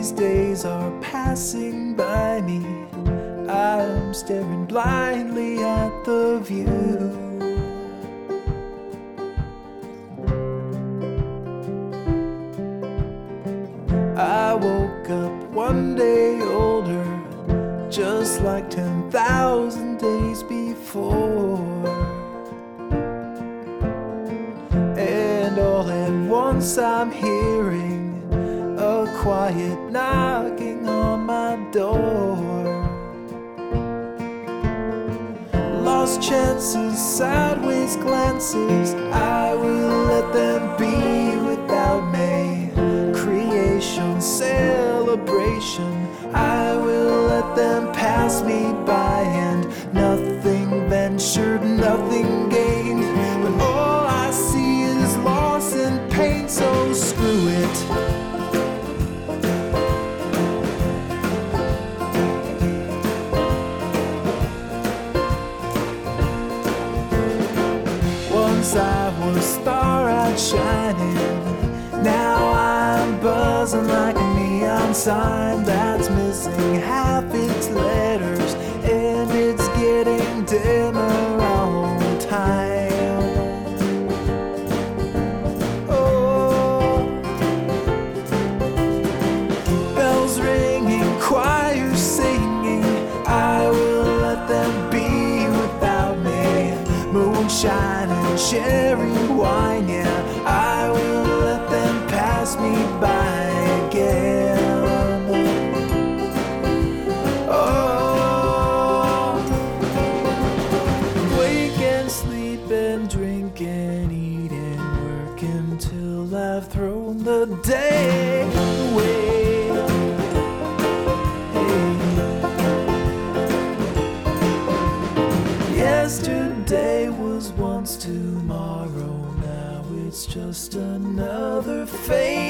these days are passing by me. I'm staring blindly at the view. I woke up one day older, just like 10,000 days before. And all at once I'm hearing a quiet knocking on my door. Lost chances, sideways glances, I will let them be without me. Creation, celebration, I will let them pass me by. And nothing ventured, nothing gained, but all I see is loss and pain, so screw it. Once I was star-eyed shining, now I'm buzzing like a neon sign that's missing half its letters, and it's getting dimmer all the time. Oh, bells ringing, choirs singing, I will let them be without me. Moonshine and cherry wine, yeah, I will let them pass me by again. Oh, wake and sleep and drink and eat and work until I've thrown the day away. Hey. Yesterday was once tomorrow, now it's just another phase.